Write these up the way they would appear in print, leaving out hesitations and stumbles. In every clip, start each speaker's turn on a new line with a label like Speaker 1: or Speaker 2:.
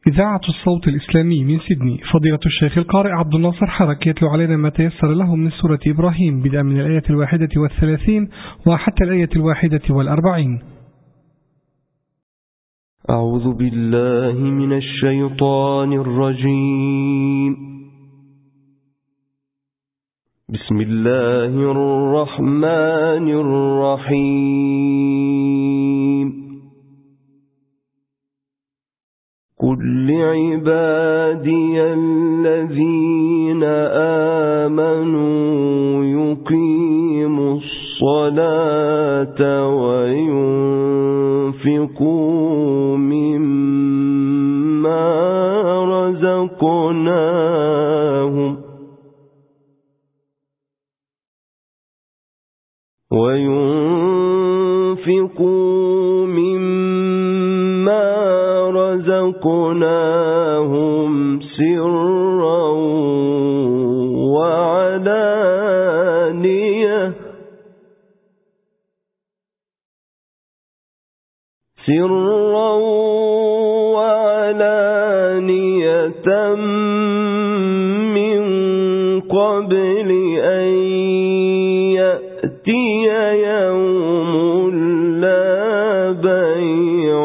Speaker 1: إذاعة الصوت الإسلامي من سيدني. فضيلة الشيخ القارئ عبد الناصر حرك يتلو علينا ما تيسر له من سورة إبراهيم بدءا من الآية 31 وحتى الآية 41.
Speaker 2: أعوذ بالله من الشيطان الرجيم. بسم الله الرحمن الرحيم. قل لعبادي الذين آمنوا يقيموا الصلاة وينفقوا مما رزقناهم سرا وعلانية من قبل أن يأتي يوم لا بيع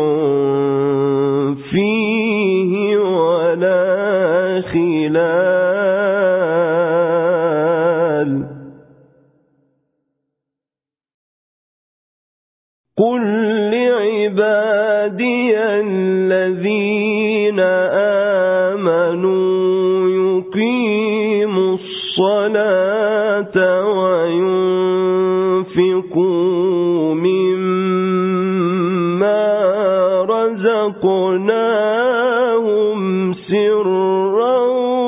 Speaker 2: فيه ولا خلال. قل لعبادي الذين آمنوا يقيموا الصلاة وينفقوا مما رزقناهم سرا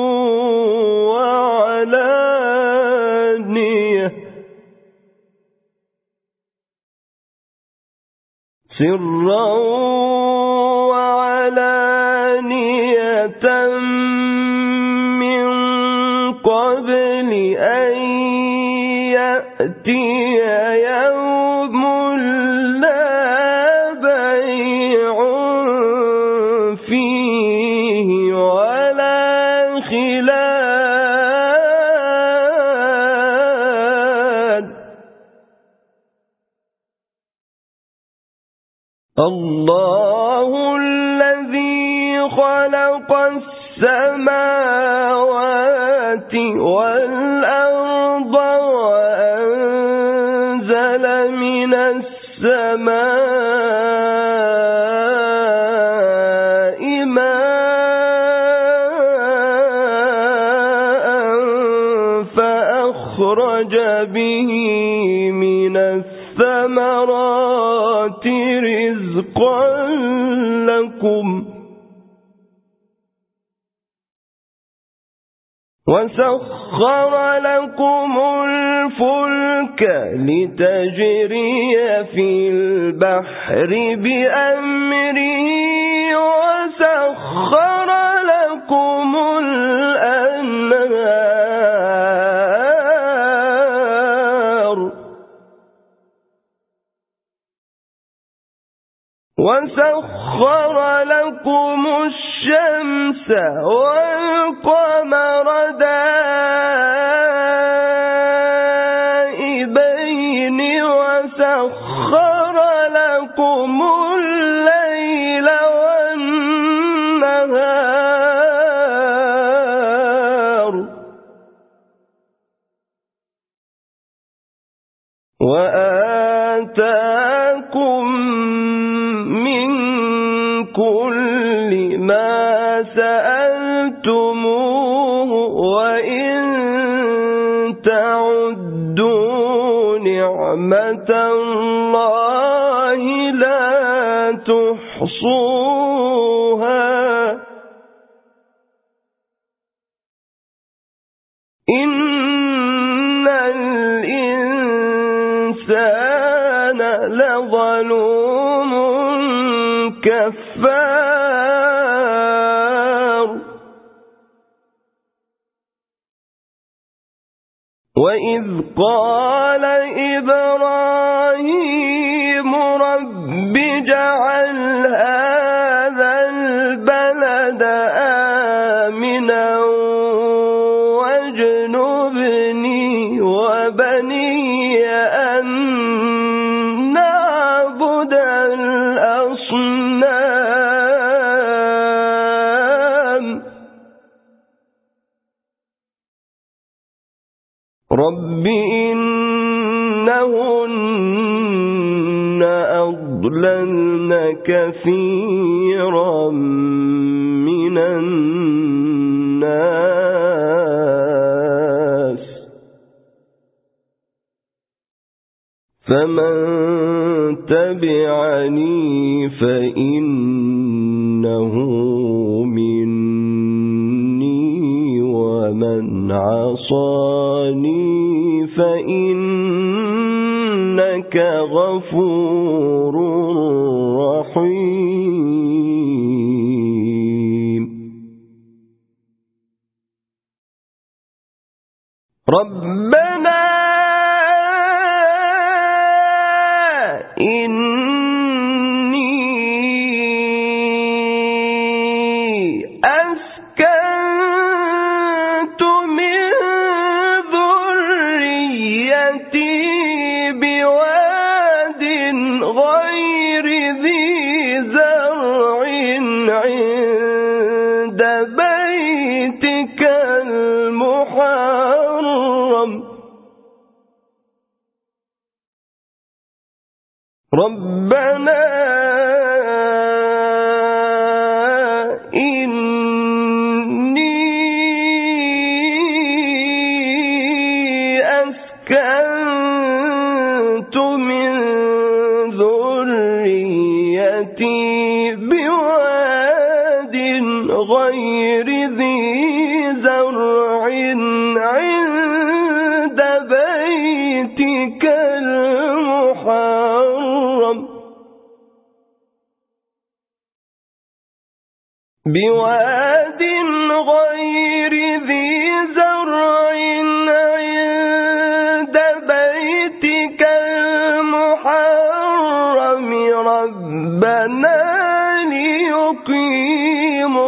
Speaker 2: وعلانية من قبل أن يأتي يوم لا بيع فيه ولا خلال. الله الذي خلق السماوات والأرض وأنزل من السماء ماء فأخرج به من الثمرات رزقا لكم وسخر لكم الفلك لتجري في البحر بأمره وسخر لكم الأنهار وسخر لكم الشمس والقمر دائبين وسخر لكم الليل والنهار وآتاكم من كل ما سألتموه وإن تعدوا نعمة الله لا تحصوها إن الإنسان لظلوم كفار. وإذ قال إبراهيم رب اجعل هذا البلد رب إنهن أضللن كثيرا من الناس فمن تبعني فإنه مني ومن عصاني فإنك غفور رحيم ربنا إني أسكنت من ذريتي بواد غير ذي زرع عند بيتك المحرم ربنا إني أسكنت من ذريتي بواد غير ذي زرع عند بيتك المحرم بواد غير ذي زرع عند بيتك المحرم ربنا ليقيموا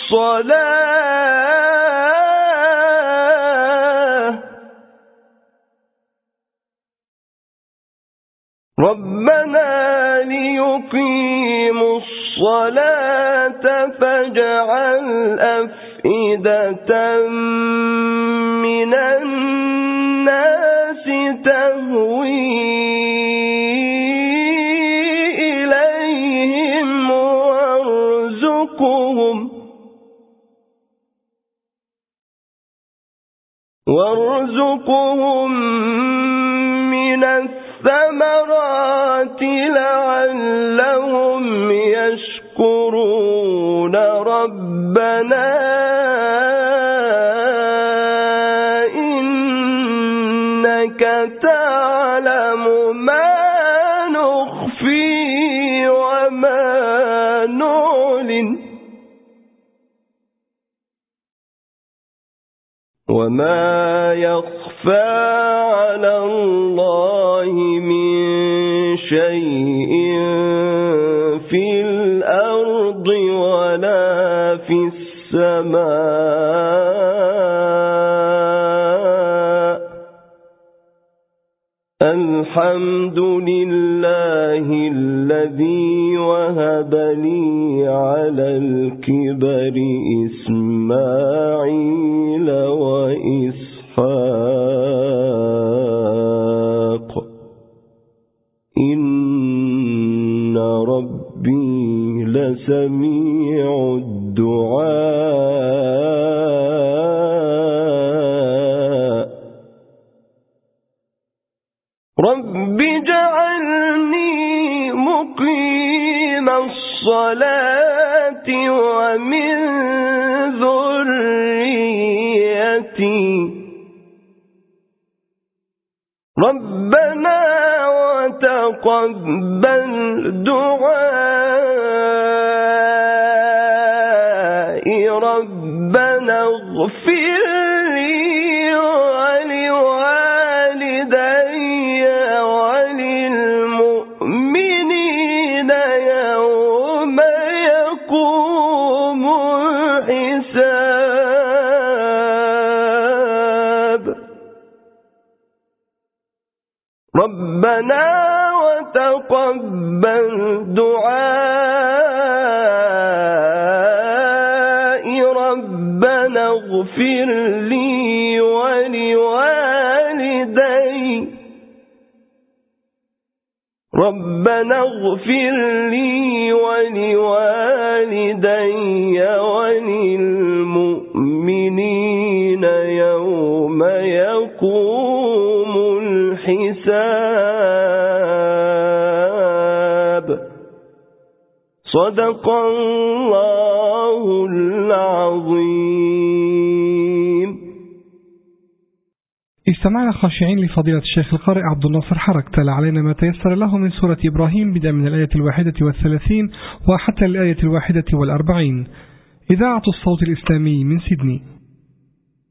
Speaker 2: الصلاة فاجعل أفئدة من الناس تهوي إليهم وارزقهم من الثمرات لعلهم يشكرون ربنا إنك تعلم ما نخفي وما نعلن وما يخفى على الله من شيء في الأرض ولا في السماء الحمد لله الذي وهب لي على الكبر إسماعيل وإسحاق إن ربي لسميع الدعاء رب اجعلني مقيم الصلاة ومن ذريتي ربنا وتقبل دعائي ربنا اغفر لي ولوالدي وللمؤمنين يوم يقوم الحساب ربنا وتقبل دعائي ربنا اغفر لي ولوالدي ربنا اغفر لي ولوالدي وللمؤمنين يوم يقوم الحساب. صدق الله العظيم.
Speaker 1: استمعنا خاشعين لفضيلة الشيخ القارئ عبد الناصر حرك تلا علينا ما تيسر له من سورة إبراهيم بدءا من الآية 31 وحتى الآية 41. إذاعة الصوت الإسلامي من سيدني.